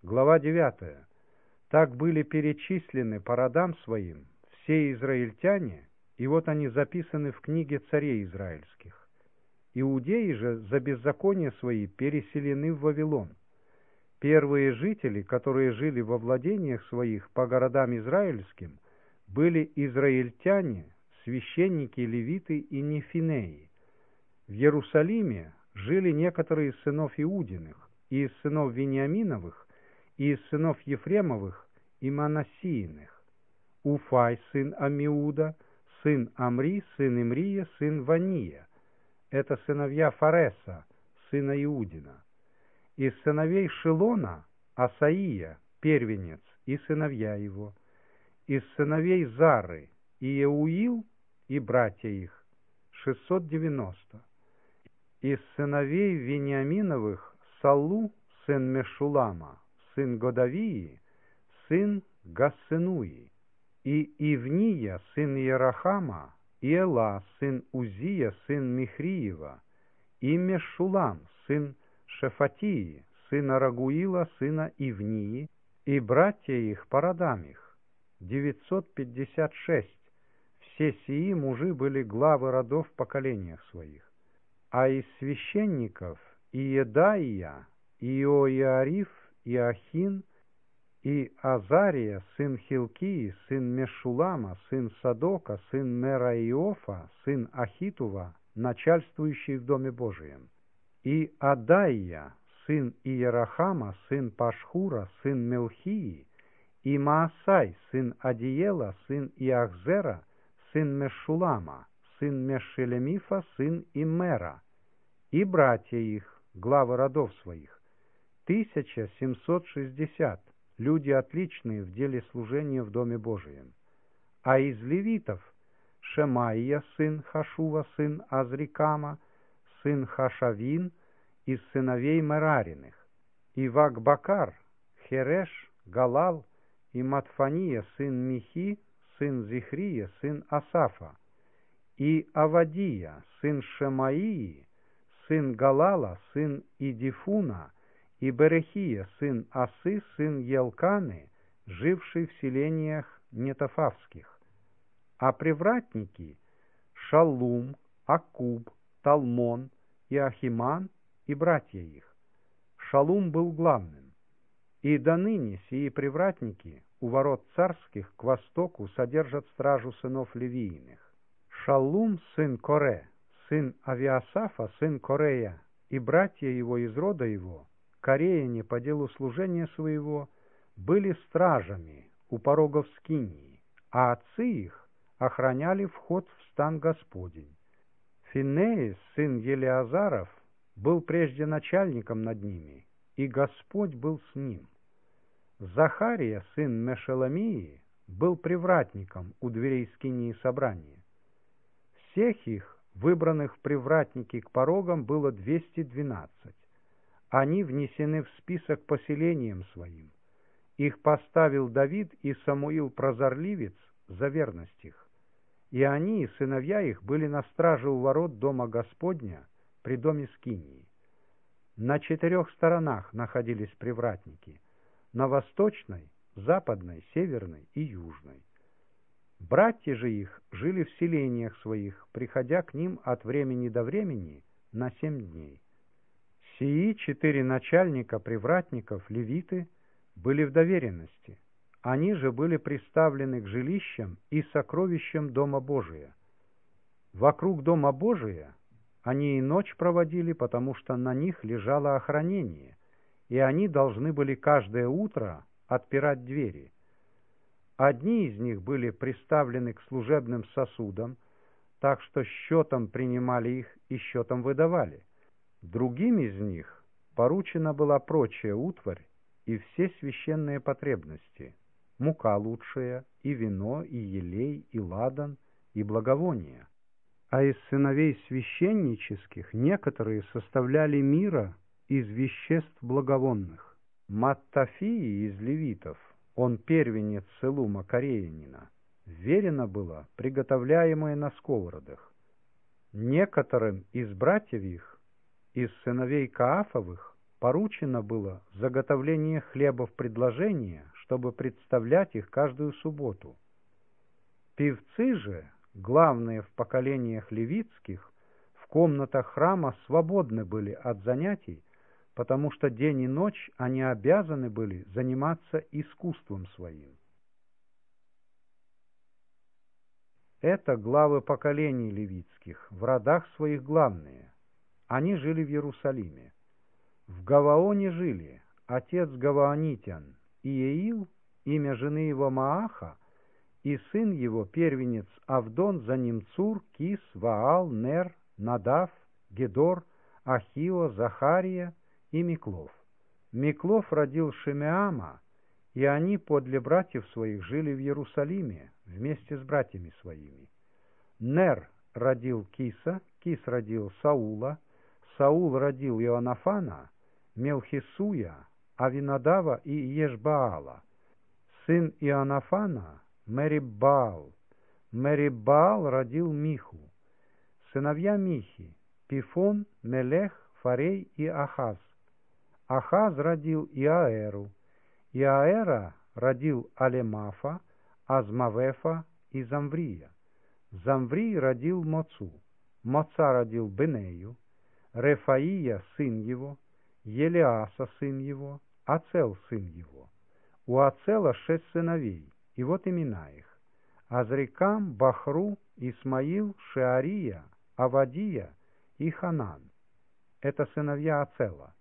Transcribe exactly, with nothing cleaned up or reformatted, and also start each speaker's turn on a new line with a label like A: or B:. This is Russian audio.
A: Глава девятая. Так были перечислены по родам своим все израильтяне, и вот они записаны в книге царей израильских. Иудеи же за беззакония свои переселены в Вавилон. Первые жители, которые жили во владениях своих по городам израильским, были израильтяне, священники, левиты и нефинеи. В Иерусалиме жили некоторые из сынов Иудиных, и из сынов Вениаминовых, и из сынов Ефремовых и Манассииных. Уфай, сын Амиуда, сын Амри, сын Имрия, сын Вания. Это сыновья Фареса, сына Иудина. Из сыновей Шилона Асаия, первенец, и сыновья его. Из сыновей Зары Иеуил и братья их, шестьсот девяносто. Из сыновей Вениаминовых Саллу, сын Мешулама, сын Годавии, сын Гассенуи. И Ивния, сын Иерахама, и Эла, сын Узия, сын Михриева, и Мешулам, сын Шефатии, сына Рагуила, сына Ивнии, и братья их по родам их, девятьсот пятьдесят шесть. Все сии мужи были главы родов в поколениях своих. А из священников Иедаия, Иоиариф, Иохин, и Азария, сын Хилкии, сын Мешулама, сын Садока, сын Мераиофа, сын Ахитува, начальствующий в Доме Божием, и Адаия, сын Иерахама, сын Пашхура, сын Мелхии, и Маасай, сын Адиела, сын Иахзера, сын Мешулама, сын Мешелемифа, сын Имера, и братья их, главы родов своих, тысяча семьсот шестьдесят, люди отличные в деле служения в Доме Божием. А из левитов Шемаия, сын Хашува, сын Азрикама, сын Хашавин, из сыновей Мерариных, и Вакбакар, Хереш, Галал, и Матфания, сын Михи, сын Зихрия, сын Асафа, и Авадия, сын Шемаии, сын Галала, сын Идифуна, и Берехия, сын Асы, сын Елканы, живший в селениях нетофавских. А привратники Шаллум, Акуб, Талмон и Ахиман и братья их. Шалум был главным. И до ныне сии привратники у ворот царских к востоку содержат стражу сынов Левииных. Шаллум, сын Коре, сын Авиасафа, сын Корея, и братья его из рода его, кореяне по делу служения своего, были стражами у порогов скинии, а отцы их охраняли вход в стан Господень. Финеис, сын Елеазаров, был прежде начальником над ними, и Господь был с ним. Захария, сын Мешеламии, был привратником у дверей скинии собрания. Всех их, выбранных в привратники к порогам, было двести двенадцать. Они внесены в список поселением своим. Их поставил Давид и Самуил прозорливец за верность их. И они, и сыновья их, были на страже у ворот дома Господня при доме скинии. На четырех сторонах находились привратники: на восточной, западной, северной и южной. Братья же их жили в селениях своих, приходя к ним от времени до времени на семь дней. Сии четыре начальника привратников, левиты, были в доверенности. Они же были приставлены к жилищам и сокровищам Дома Божия. Вокруг Дома Божия они и ночь проводили, потому что на них лежало охранение, и они должны были каждое утро отпирать двери. Одни из них были приставлены к служебным сосудам, так что счетом принимали их и счетом выдавали. Другим из них поручена была прочая утварь и все священные потребности: мука лучшая, и вино, и елей, и ладан, и благовония. А из сыновей священнических некоторые составляли мира из веществ благовонных. Маттафии из левитов, он первенец Селума Кореянина, верено было приготовляемое на сковородах. Некоторым из братьев их, из сыновей Каафовых, поручено было заготовление хлебов предложения, чтобы представлять их каждую субботу. Певцы же, главные в поколениях левитских, в комнатах храма свободны были от занятий, потому что день и ночь они обязаны были заниматься искусством своим. Это главы поколений левитских, в родах своих главные. Они жили в Иерусалиме. В Гаваоне жили отец гаваонитян Иеил, имя жены его Мааха, и сын его, первенец Авдон, за ним Цур, Кис, Ваал, Нер, Надав, Гедор, Ахио, Захария и Миклов. Миклов родил Шимеама, и они подле братьев своих жили в Иерусалиме вместе с братьями своими. Нер родил Киса, Кис родил Саула, Саул родил Иоаннафана, Мелхисуя, Авинадава и Ешбаала. Сын Иоаннафана Мериббаал. Мериббаал родил Миху. Сыновья Михи Пифон, Мелех, Фарей и Ахаз. Ахаз родил Иаэру. Иаэра родил Алемафа, Азмавефа и Замврия. Замврий родил Моцу. Моца родил Бенею. Рефаия сын его, Елеаса сын его, Ацел сын его. У Ацела шесть сыновей, и вот имена их: Азрикам, Бахру, Исмаил, Шеария, Авадия и Ханан. Это сыновья Ацела.